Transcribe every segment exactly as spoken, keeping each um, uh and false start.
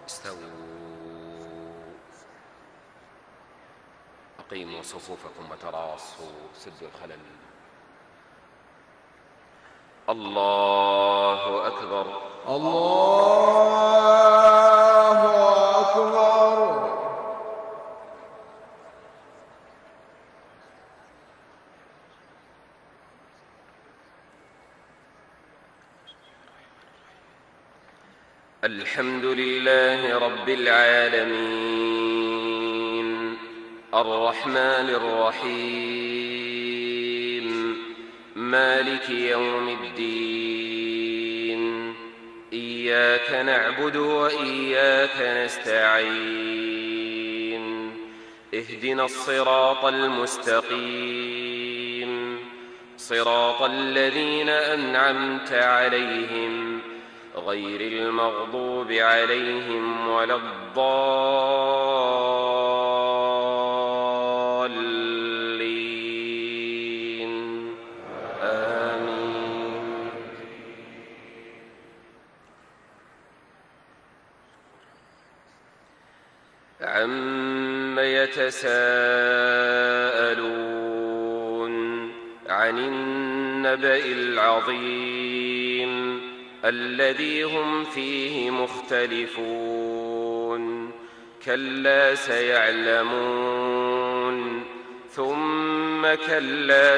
استووا. أقيموا صفوفكم وتراصوا، سدوا الخلل. الله أكبر. الله أكبر. الحمد لله رب العالمين، الرحمن الرحيم، مالك يوم الدين. إياك نعبد وإياك نستعين. اهدنا الصراط المستقيم، صراط الذين أنعمت عليهم غير المغضوب عليهم ولا الضالين. آمين. عم يتساءلون عن النبأ العظيم الذي هم فيه مختلفون. كلا سيعلمون ثم كلا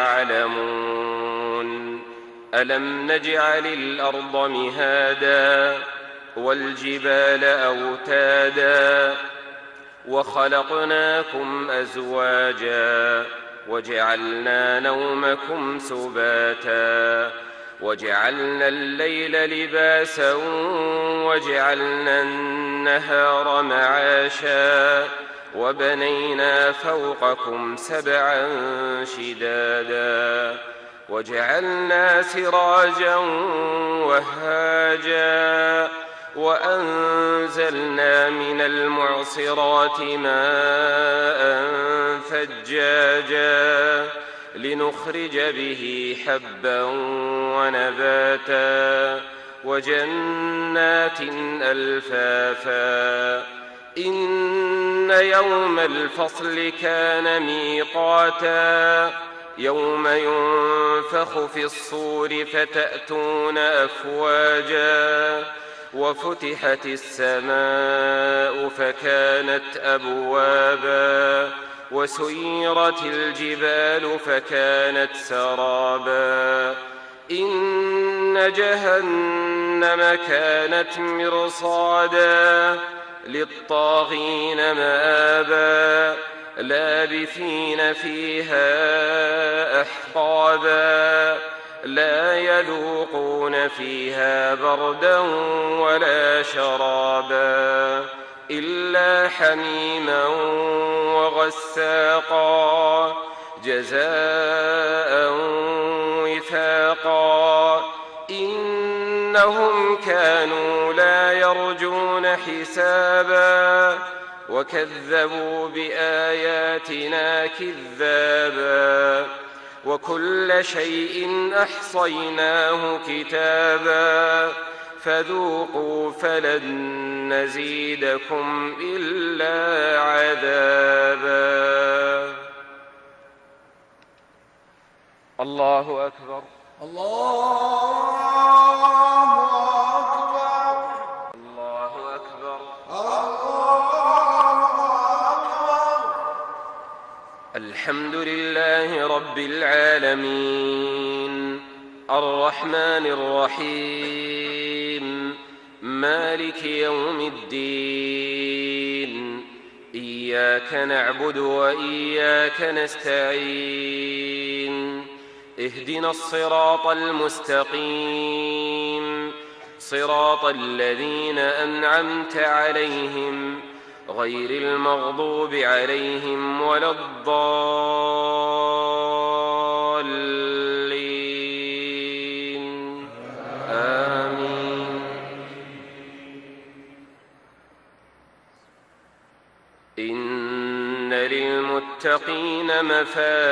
سيعلمون. ألم نجعل الأرض مهادا والجبال أوتادا وخلقناكم أزواجا وجعلنا نومكم سباتا وجعلنا الليل لباسا وجعلنا النهار معاشا وبنينا فوقكم سبعا شدادا وجعلنا سراجا وهاجا وأنزلنا من المعصرات ماء ثجاجا لنخرج به حبا ونباتا وجنات ألفافا. إن يوم الفصل كان ميقاتا يوم ينفخ في الصور فتأتون أفواجا وفتحت السماء فكانت أبوابا وسيرت الجبال فكانت سرابا. إن جهنم كانت مرصادا للطاغين مآبا لابثين فيها أحقابا لا يذوقون فيها بردا ولا شرابا إلا حميما وغساقا جزاء وفاقا. إنهم كانوا لا يرجون حسابا وكذبوا بآياتنا كذابا وكل شيء أحصيناه كتابا فذوقوا فلن نزيدكم إلا عذابا. الله أكبر. الله أكبر. الله أكبر. الله أكبر. الحمد لله رب العالمين، الرحمن الرحيم، مالك يوم الدين. إياك نعبد وإياك نستعين. اهدنا الصراط المستقيم، صراط الذين أنعمت عليهم غير المغضوب عليهم ولا الضالين. آمين. إن للمتقين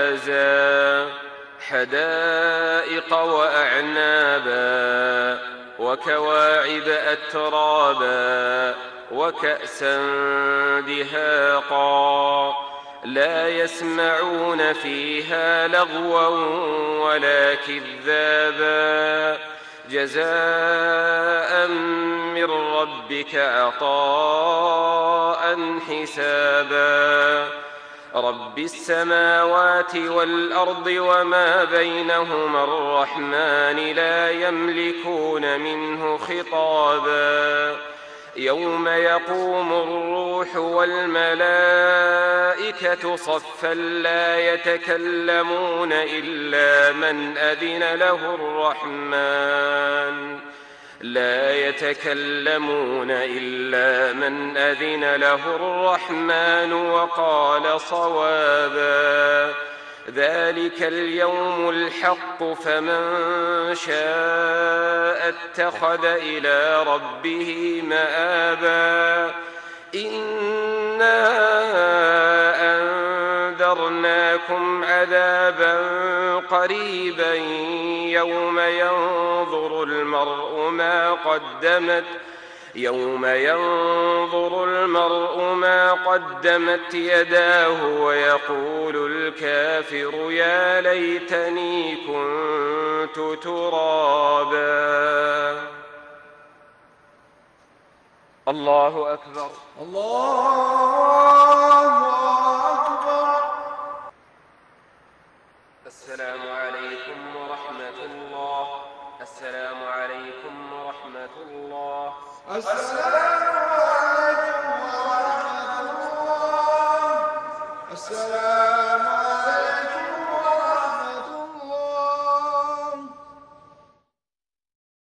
مفازا حدائق وأعنابا وكواعب أترابا وكأسا دهاقا لا يسمعون فيها لغوا ولا كذابا جزاء من ربك عطاء حسابا رب السماوات والأرض وما بينهما الرحمن لا يملكون منه خطابا يوم يقوم الروح والملائكة صفا لا يتكلمون إلا من أذن له الرحمن لا يتكلمون إلا من أذن له الرحمن وقال صوابا ذلك اليوم الحق فمن شاء اتخذ إلى ربه مآبا إنا أنذرناكم عذابا قريبا يوم ينظر المرء ما قدمت يوم ينظر المرء ما قدمت يداه ويقول الكافر يا ليتني كنت ترابا. الله أكبر. الله أكبر. السلام عليكم ورحمة الله. السلام عليكم ورحمة الله. السلام